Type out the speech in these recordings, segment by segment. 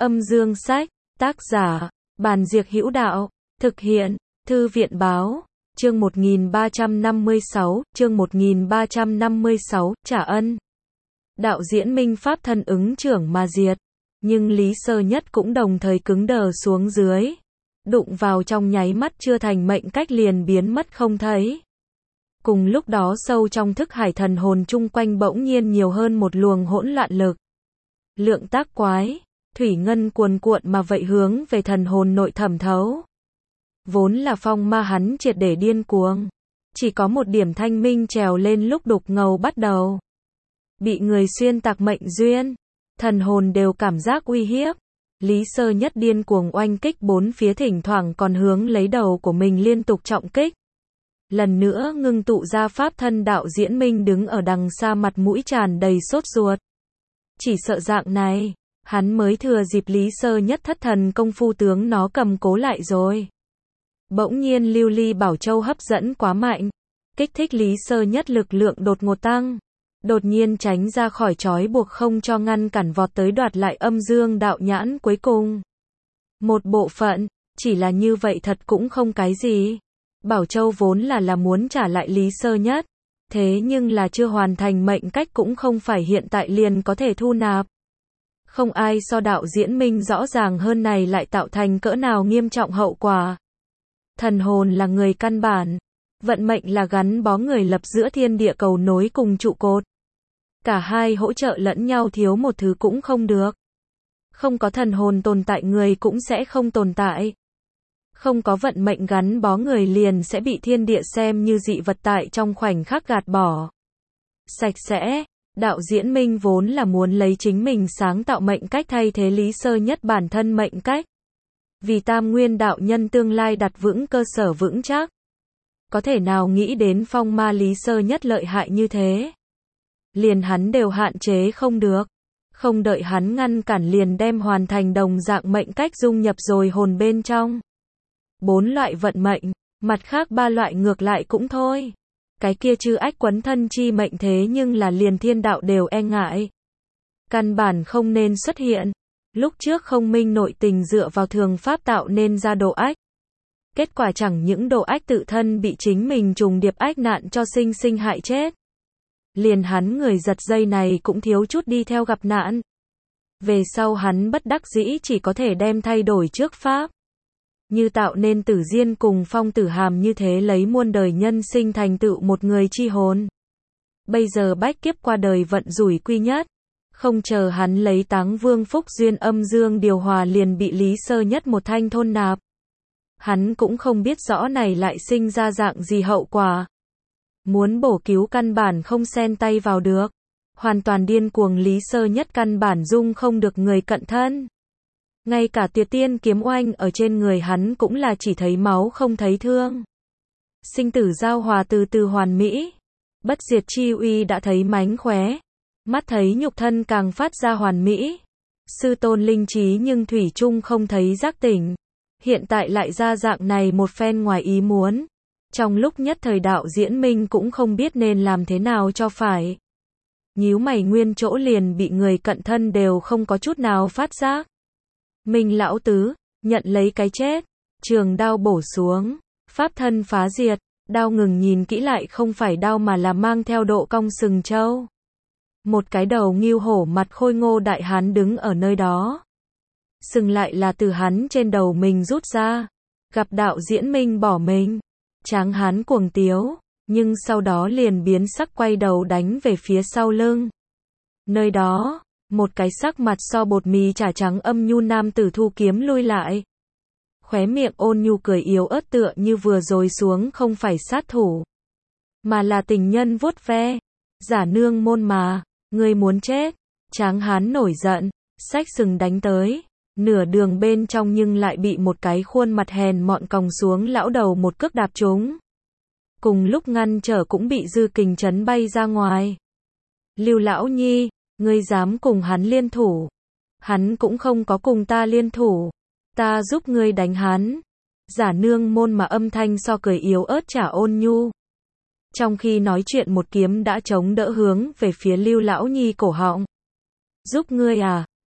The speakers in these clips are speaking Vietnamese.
Âm dương sách, tác giả, Bàn Diệc Hữu Đạo, thực hiện, Thư viện Báo, chương 1356, chương 1356, trả ân. Đạo diễn Minh Pháp thân ứng trưởng mà diệt, nhưng Lý Sơ Nhất cũng đồng thời cứng đờ xuống dưới. Đụng vào trong nháy mắt chưa thành mệnh cách liền biến mất không thấy. Cùng lúc đó sâu trong thức hải thần hồn chung quanh bỗng nhiên nhiều hơn một luồng hỗn loạn lực. Lượng tác quái, thủy ngân cuồn cuộn mà vậy hướng về thần hồn nội thẩm thấu. Vốn là phong ma hắn triệt để điên cuồng. Chỉ có một điểm thanh minh trèo lên lúc đục ngầu bắt đầu. Bị người xuyên tạc mệnh duyên, thần hồn đều cảm giác uy hiếp. Lý Sơ Nhất điên cuồng oanh kích bốn phía, thỉnh thoảng còn hướng lấy đầu của mình liên tục trọng kích. Lần nữa ngưng tụ ra pháp thân, đạo diễn Minh đứng ở đằng xa mặt mũi tràn đầy sốt ruột. Chỉ sợ dạng này, hắn mới thừa dịp Lý Sơ Nhất thất thần công phu tướng nó cầm cố lại rồi. Bỗng nhiên lưu ly bảo châu hấp dẫn quá mạnh, kích thích Lý Sơ Nhất lực lượng đột ngột tăng. Đột nhiên tránh ra khỏi trói buộc, không cho ngăn cản vọt tới đoạt lại âm dương đạo nhãn cuối cùng. Một bộ phận, chỉ là như vậy thật cũng không cái gì. Bảo châu vốn là muốn trả lại Lý Sơ Nhất, thế nhưng là chưa hoàn thành mệnh cách cũng không phải hiện tại liền có thể thu nạp. Không ai so đạo diễn Minh rõ ràng hơn này lại tạo thành cỡ nào nghiêm trọng hậu quả. Thần hồn là người căn bản, vận mệnh là gắn bó người lập giữa thiên địa cầu nối cùng trụ cột. Cả hai hỗ trợ lẫn nhau, thiếu một thứ cũng không được. Không có thần hồn tồn tại, người cũng sẽ không tồn tại. Không có vận mệnh gắn bó, người liền sẽ bị thiên địa xem như dị vật tại trong khoảnh khắc gạt bỏ. Sạch sẽ, đạo diễn Minh vốn là muốn lấy chính mình sáng tạo mệnh cách thay thế Lý Sơ Nhất bản thân mệnh cách. Vì tam nguyên đạo nhân tương lai đặt vững cơ sở vững chắc. Có thể nào nghĩ đến phong ma Lý Sơ Nhất lợi hại như thế. Liền hắn đều hạn chế không được. Không đợi hắn ngăn cản liền đem hoàn thành đồng dạng mệnh cách dung nhập rồi hồn bên trong. 4 loại vận mệnh, mặt khác 3 loại ngược lại cũng thôi. Cái kia chư ách quấn thân chi mệnh thế nhưng là liền thiên đạo đều e ngại. Căn bản không nên xuất hiện. Lúc trước không minh nội tình dựa vào thường pháp tạo nên ra độ ách. Kết quả chẳng những độ ách tự thân bị chính mình trùng điệp ách nạn cho sinh sinh hại chết. Liền hắn người giật dây này cũng thiếu chút đi theo gặp nạn. Về sau hắn bất đắc dĩ chỉ có thể đem thay đổi trước pháp. Như tạo nên Tử Diên cùng Phong Tử Hàm như thế, lấy muôn đời nhân sinh thành tựu một người chi hồn. Bây giờ bách kiếp qua đời vận rủi quy nhất. Không chờ hắn lấy Táng Vương phúc duyên âm dương điều hòa liền bị Lý Sơ Nhất một thanh thôn nạp. Hắn cũng không biết rõ này lại sinh ra dạng gì hậu quả. Muốn bổ cứu căn bản không xen tay vào được. Hoàn toàn điên cuồng Lý Sơ Nhất căn bản dung không được người cận thân. Ngay cả Tuyệt Tiên kiếm oanh ở trên người hắn cũng là chỉ thấy máu không thấy thương. Sinh tử giao hòa từ từ hoàn mỹ. Bất diệt chi uy đã thấy mánh khóe. Mắt thấy nhục thân càng phát ra hoàn mỹ. Sư tôn linh trí nhưng thủy chung không thấy giác tỉnh. Hiện tại lại ra dạng này một phen ngoài ý muốn. Trong lúc nhất thời đạo diễn Minh cũng không biết nên làm thế nào cho phải. Nhíu mày nguyên chỗ liền bị người cận thân đều không có chút nào phát giác. Minh lão tứ, nhận lấy cái chết. Trường đao bổ xuống. Pháp thân phá diệt. Đao ngừng nhìn kỹ lại không phải đao mà là mang theo độ cong sừng trâu. Một cái đầu ngưu hổ mặt khôi ngô đại hán đứng ở nơi đó. Sừng lại là từ hắn trên đầu mình rút ra. Gặp đạo diễn Minh bỏ mình. Tráng hán cuồng tiếu, nhưng sau đó liền biến sắc quay đầu đánh về phía sau lưng. Nơi đó, một cái sắc mặt so bột mì chả trắng âm nhu nam tử thu kiếm lui lại. Khóe miệng ôn nhu cười yếu ớt tựa như vừa rồi xuống không phải sát thủ. Mà là tình nhân vuốt ve. Giả nương môn mà, ngươi muốn chết. Tráng hán nổi giận, xách sừng đánh tới. Nửa đường bên trong nhưng lại bị một cái khuôn mặt hèn mọn còng xuống lão đầu một cước đạp trúng. Cùng lúc ngăn trở cũng bị dư kình chấn bay ra ngoài. Lưu lão nhi, ngươi dám cùng hắn liên thủ. Hắn cũng không có cùng ta liên thủ. Ta giúp ngươi đánh hắn. Giả nương môn mà âm thanh so cười yếu ớt chả ôn nhu. Trong khi nói chuyện một kiếm đã chống đỡ hướng về phía Lưu lão nhi cổ họng. Giúp ngươi à?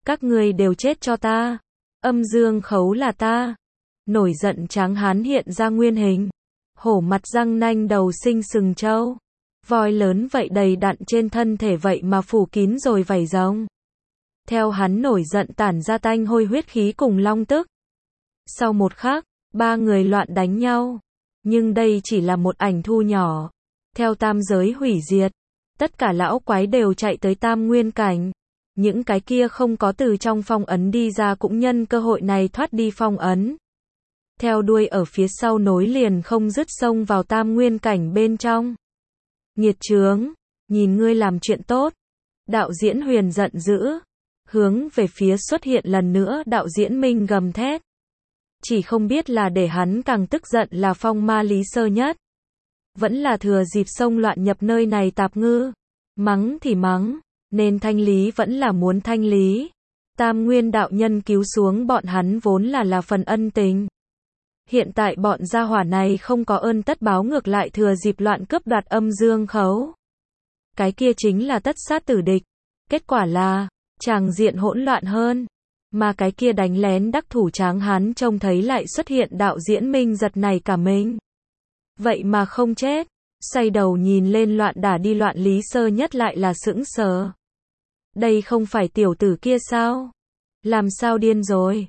Các ngươi đều chết cho ta. Âm dương khấu là ta. Nổi giận tráng hán hiện ra nguyên hình. Hổ mặt răng nanh đầu sinh sừng trâu. Voi lớn vậy đầy đặn trên thân thể vậy mà phủ kín rồi vảy rồng. Theo hắn nổi giận tản ra tanh hôi huyết khí cùng long tức. Sau một khắc, ba người loạn đánh nhau. Nhưng đây chỉ là một ảnh thu nhỏ. Theo tam giới hủy diệt, tất cả lão quái đều chạy tới tam nguyên cảnh. Những cái kia không có từ trong phong ấn đi ra cũng nhân cơ hội này thoát đi phong ấn. Theo đuôi ở phía sau nối liền không dứt xông vào tam nguyên cảnh bên trong. Nghiệt chướng, nhìn ngươi làm chuyện tốt. Đạo diễn Huyền giận dữ. Hướng về phía xuất hiện lần nữa đạo diễn Minh gầm thét. Chỉ không biết là để hắn càng tức giận là phong ma Lý Sơ Nhất. Vẫn là thừa dịp xông loạn nhập nơi này tạp ngư. Mắng thì mắng, nên thanh lý vẫn là muốn thanh lý. Tam nguyên đạo nhân cứu xuống bọn hắn vốn là phần ân tình. Hiện tại bọn gia hỏa này không có ơn tất báo ngược lại thừa dịp loạn cướp đoạt âm dương khấu. Cái kia chính là tất sát tử địch. Kết quả là, tràng diện hỗn loạn hơn. Mà cái kia đánh lén đắc thủ tráng hán trông thấy lại xuất hiện đạo diễn Minh giật này cả mình. Vậy mà không chết. Xoay đầu nhìn lên loạn đả đi loạn Lý Sơ Nhất lại là sững sờ. Đây không phải tiểu tử kia sao? Làm sao điên rồi?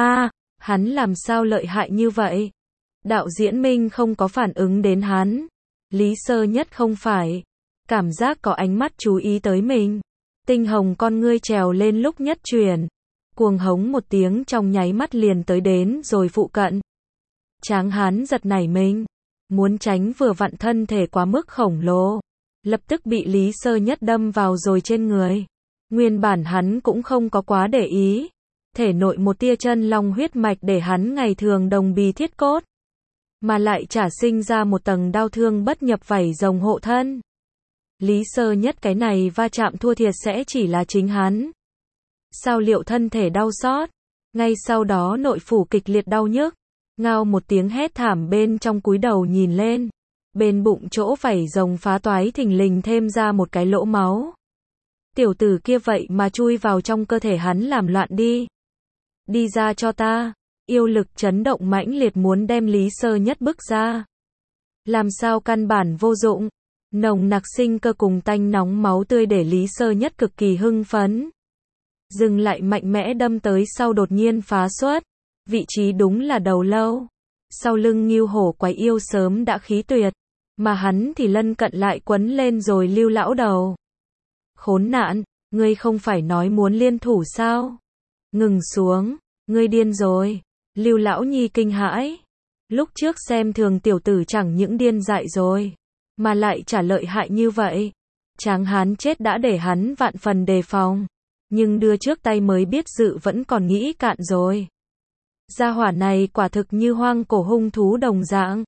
Hắn làm sao lợi hại như vậy? Đạo diễn Minh không có phản ứng đến hắn. Lý Sơ Nhất không phải. Cảm giác có ánh mắt chú ý tới mình. Tinh hồng con ngươi trèo lên lúc nhất chuyển. Cuồng hống một tiếng trong nháy mắt liền tới đến rồi phụ cận. Tráng hán giật nảy mình. Muốn tránh vừa vặn thân thể quá mức khổng lồ. Lập tức bị Lý Sơ Nhất đâm vào rồi trên người. Nguyên bản hắn cũng không có quá để ý. Thể nội một tia chân long huyết mạch để hắn ngày thường đồng bì thiết cốt. Mà lại trả sinh ra một tầng đau thương bất nhập vảy rồng hộ thân. Lý Sơ Nhất cái này va chạm thua thiệt sẽ chỉ là chính hắn. Sao liệu thân thể đau xót. Ngay sau đó nội phủ kịch liệt đau nhức. Ngao một tiếng hét thảm bên trong cúi đầu nhìn lên. Bên bụng chỗ vảy rồng phá toái thình lình thêm ra một cái lỗ máu. Tiểu tử kia vậy mà chui vào trong cơ thể hắn làm loạn đi. Đi ra cho ta. Yêu lực chấn động mãnh liệt muốn đem Lý Sơ Nhất bức ra. Làm sao căn bản vô dụng. Nồng nặc sinh cơ cùng tanh nóng máu tươi để Lý Sơ Nhất cực kỳ hưng phấn. Dừng lại mạnh mẽ đâm tới sau đột nhiên phá xuất. Vị trí đúng là đầu lâu. Sau lưng Ngưu Hổ quái yêu sớm đã khí tuyệt. Mà hắn thì lân cận lại quấn lên rồi Lưu lão đầu. Khốn nạn, ngươi không phải nói muốn liên thủ sao? Ngừng xuống, ngươi điên rồi. Lưu lão nhi kinh hãi. Lúc trước xem thường tiểu tử chẳng những điên dại rồi. Mà lại trả lợi hại như vậy. Tráng hán chết đã để hắn vạn phần đề phòng. Nhưng đưa trước tay mới biết dự vẫn còn nghĩ cạn rồi. Gia hỏa này quả thực như hoang cổ hung thú đồng dạng.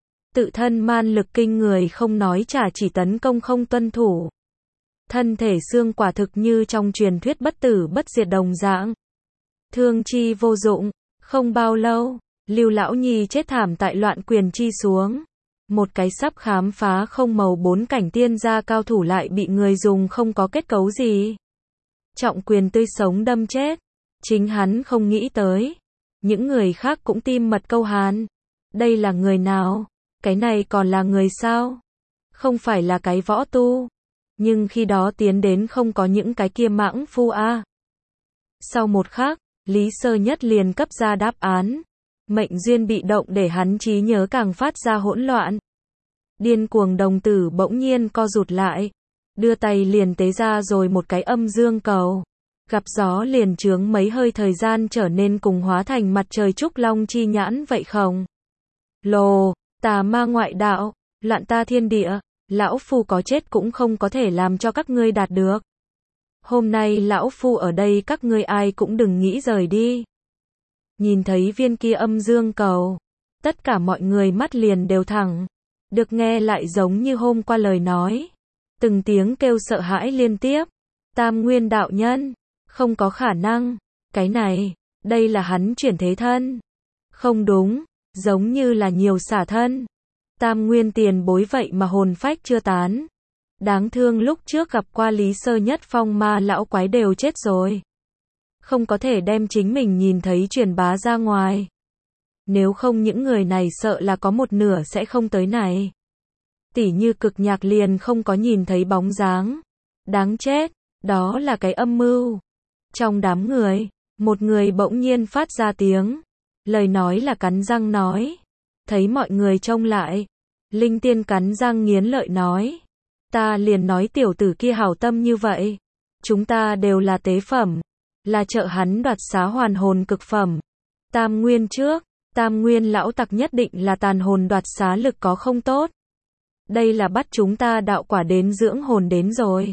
Tự thân man lực kinh người không nói trả chỉ tấn công không tuân thủ. Thân thể xương quả thực như trong truyền thuyết bất tử bất diệt đồng dạng. Thương chi vô dụng, không bao lâu, Lưu lão nhi chết thảm tại loạn quyền chi xuống. Một cái sắp khám phá không màu 4 cảnh tiên gia cao thủ lại bị người dùng không có kết cấu gì. Trọng quyền tươi sống đâm chết. Chính hắn không nghĩ tới. Những người khác cũng tim mật câu hán. Đây là người nào? Cái này còn là người sao? Không phải là cái võ tu. Nhưng khi đó tiến đến không có những cái kia mãng phu a. Sau một khắc, Lý Sơ Nhất liền cấp ra đáp án. Mệnh duyên bị động để hắn trí nhớ càng phát ra hỗn loạn. Điên cuồng đồng tử bỗng nhiên co rụt lại. Đưa tay liền tế ra rồi một cái âm dương cầu. Gặp gió liền chướng mấy hơi thời gian trở nên cùng hóa thành mặt trời trúc long chi nhãn vậy không? Lồ, tà ma ngoại đạo, loạn ta thiên địa, lão phu có chết cũng không có thể làm cho các ngươi đạt được. Hôm nay lão phu ở đây các ngươi ai cũng đừng nghĩ rời đi. Nhìn thấy viên kia âm dương cầu, tất cả mọi người mắt liền đều thẳng. Được nghe lại giống như hôm qua lời nói. Từng tiếng kêu sợ hãi liên tiếp. Tam nguyên đạo nhân. Không có khả năng. Cái này, đây là hắn chuyển thế thân. Không đúng, giống như là nhiều xả thân. Tam nguyên tiền bối vậy mà hồn phách chưa tán. Đáng thương lúc trước gặp qua Lý Sơ Nhất phong ma lão quái đều chết rồi. không có thể đem chính mình nhìn thấy truyền bá ra ngoài. Nếu không những người này sợ là có một nửa sẽ không tới này. Tỉ như Cực Nhạc liền không có nhìn thấy bóng dáng. Đáng chết, đó là cái âm mưu. Trong đám người, một người bỗng nhiên phát ra tiếng. Lời nói là cắn răng nói. Thấy mọi người trông lại. Linh Tiên cắn răng nghiến lợi nói. Ta liền nói tiểu tử kia hảo tâm như vậy. Chúng ta đều là tế phẩm. Là trợ hắn đoạt xá hoàn hồn cực phẩm. Tam Nguyên trước, Tam Nguyên lão tặc nhất định là tàn hồn đoạt xá lực có không tốt. Đây là bắt chúng ta đạo quả đến dưỡng hồn đến rồi.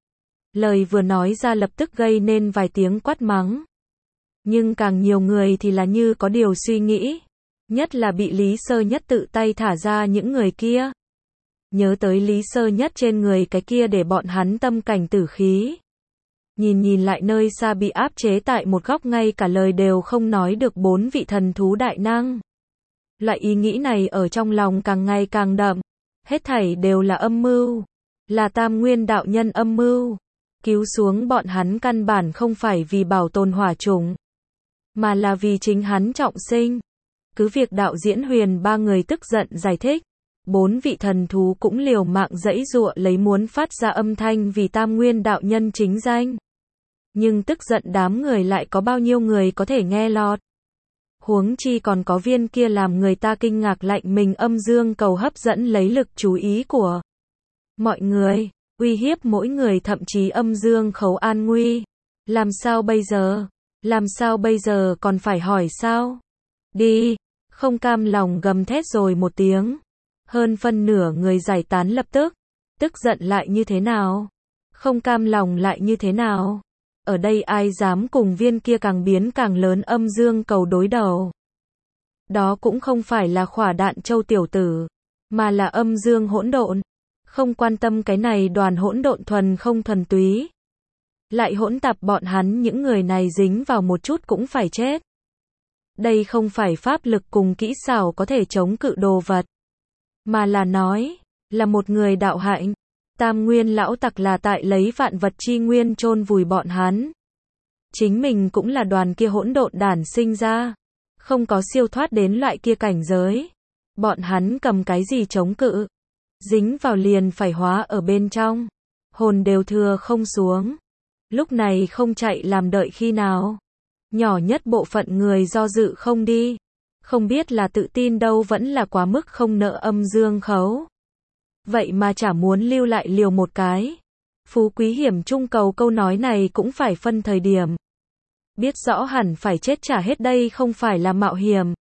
Lời vừa nói ra lập tức gây nên vài tiếng quát mắng. Nhưng càng nhiều người thì là như có điều suy nghĩ. Nhất là bị Lý Sơ Nhất tự tay thả ra những người kia. Nhớ tới Lý Sơ Nhất trên người cái kia để bọn hắn tâm cảnh tử khí. Nhìn lại nơi xa bị áp chế tại một góc ngay cả lời đều không nói được 4 vị thần thú đại năng. Loại ý nghĩ này ở trong lòng càng ngày càng đậm. Hết thảy đều là âm mưu. Là Tam Nguyên đạo nhân âm mưu. Cứu xuống bọn hắn căn bản không phải vì bảo tồn hỏa chủng. Mà là vì chính hắn trọng sinh. Cứ việc đạo diễn Huyền ba người tức giận giải thích. 4 vị thần thú cũng liều mạng giãy giụa lấy muốn phát ra âm thanh vì Tam Nguyên đạo nhân chính danh. Nhưng tức giận đám người lại có bao nhiêu người có thể nghe lọt. Huống chi còn có viên kia làm người ta kinh ngạc lạnh mình âm dương cầu hấp dẫn lấy lực chú ý của mọi người, uy hiếp mỗi người thậm chí âm dương khấu an nguy. Làm sao bây giờ? Làm sao bây giờ còn phải hỏi sao? Đi! Không cam lòng gầm thét rồi một tiếng. Hơn phân nửa người giải tán lập tức. Tức giận lại như thế nào? Không cam lòng lại như thế nào? Ở đây ai dám cùng viên kia càng biến càng lớn âm dương cầu đối đầu. Đó cũng không phải là Khỏa Đạn Châu tiểu tử, mà là âm dương hỗn độn. Không quan tâm cái này đoàn hỗn độn thuần không thuần túy. Lại hỗn tạp bọn hắn những người này dính vào một chút cũng phải chết. Đây không phải pháp lực cùng kỹ xảo có thể chống cự đồ vật. Mà là nói, là một người đạo hạnh. Tam Nguyên lão tặc là tại lấy vạn vật chi nguyên chôn vùi bọn hắn. Chính mình cũng là đoàn kia hỗn độn đản sinh ra. Không có siêu thoát đến loại kia cảnh giới. Bọn hắn cầm cái gì chống cự. Dính vào liền phải hóa ở bên trong. Hồn đều thừa không xuống. Lúc này không chạy làm đợi khi nào. Nhỏ nhất bộ phận người do dự không đi. Không biết là tự tin đâu vẫn là quá mức không nợ âm dương khấu. Vậy mà chả muốn lưu lại liều một cái. Phú quý hiểm trung cầu câu nói này cũng phải phân thời điểm. Biết rõ hẳn phải chết trả hết đây không phải là mạo hiểm.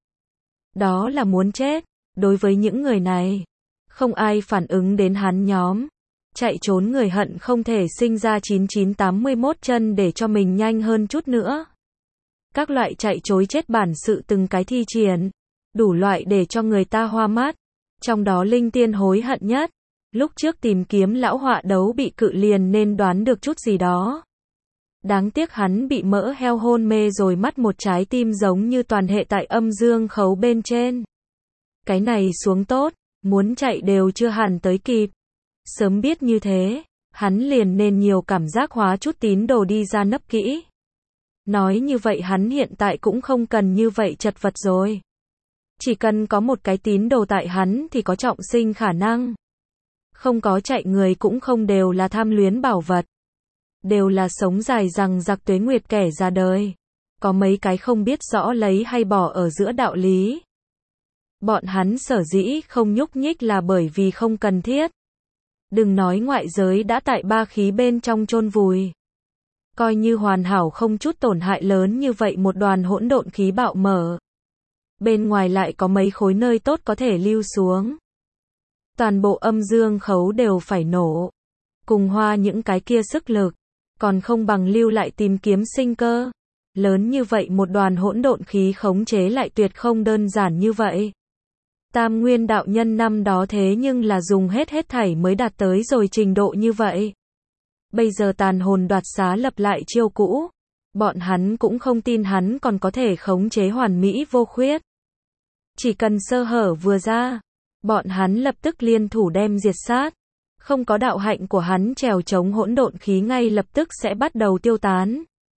Đó là muốn chết. Đối với những người này, không ai phản ứng đến hắn nhóm. Chạy trốn người hận không thể sinh ra 9981 chân để cho mình nhanh hơn chút nữa. Các loại chạy chối chết bản sự từng cái thi triển. Đủ loại để cho người ta hoa mắt. Trong đó Linh Tiên hối hận nhất. Lúc trước tìm kiếm lão họa đấu bị cự liền nên đoán được chút gì đó. Đáng tiếc hắn bị mỡ heo hôn mê rồi mắt một trái tim giống như toàn hệ tại âm dương khấu bên trên. Cái này xuống tốt, muốn chạy đều chưa hẳn tới kịp. Sớm biết như thế, hắn liền nên nhiều cảm giác hóa chút tín đồ đi ra nấp kỹ. Nói như vậy hắn hiện tại cũng không cần như vậy chật vật rồi. Chỉ cần có một cái tín đồ tại hắn thì có trọng sinh khả năng. Không có chạy người cũng không đều là tham luyến bảo vật. Đều là sống dài rằng giặc tuế nguyệt kẻ ra đời. Có mấy cái không biết rõ lấy hay bỏ ở giữa đạo lý. Bọn hắn sở dĩ không nhúc nhích là bởi vì không cần thiết. Đừng nói ngoại giới đã tại ba khí bên trong chôn vùi. Coi như hoàn hảo không chút tổn hại lớn như vậy một đoàn hỗn độn khí bạo mở. Bên ngoài lại có mấy khối nơi tốt có thể lưu xuống. Toàn bộ âm dương khấu đều phải nổ. Cùng hoa những cái kia sức lực. Còn không bằng lưu lại tìm kiếm sinh cơ. Lớn như vậy một đoàn hỗn độn khí khống chế lại tuyệt không đơn giản như vậy. Tam Nguyên đạo nhân năm đó thế nhưng là dùng hết thảy mới đạt tới rồi trình độ như vậy. Bây giờ tàn hồn đoạt xá lập lại chiêu cũ. Bọn hắn cũng không tin hắn còn có thể khống chế hoàn mỹ vô khuyết. Chỉ cần sơ hở vừa ra, bọn hắn lập tức liên thủ đem diệt sát. Không có đạo hạnh của hắn trèo chống hỗn độn khí ngay lập tức sẽ bắt đầu tiêu tán.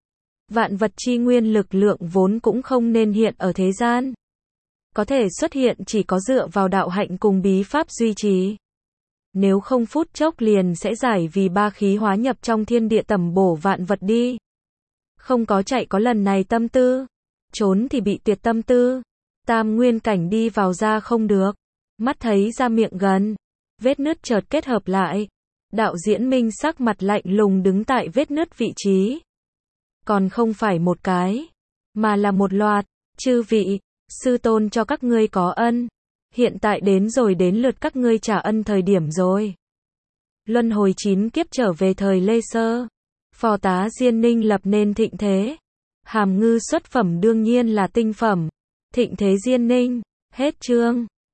Vạn vật chi nguyên lực lượng vốn cũng không nên hiện ở thế gian. Có thể xuất hiện chỉ có dựa vào đạo hạnh cùng bí pháp duy trì. Nếu không phút chốc liền sẽ giải vì ba khí hóa nhập trong thiên địa tầm bổ vạn vật đi. Không có chạy có lần này tâm tư. Trốn thì bị tuyệt tâm tư. Tam nguyên cảnh đi vào ra không được. Mắt thấy ra miệng gần. Vết nứt chợt kết hợp lại. Đạo diễn minh sắc mặt lạnh lùng đứng tại vết nứt vị trí. Còn không phải một cái, mà là một loạt. Chư vị, sư tôn cho các ngươi có ân. Hiện tại đến rồi đến lượt các ngươi trả ân thời điểm rồi. Luân hồi 9 kiếp trở về thời Lê Sơ. Phò tá Diên Ninh lập nên thịnh thế. Hàm Ngư xuất phẩm đương nhiên là tinh phẩm. Thịnh thế Diên Ninh. Hết chương.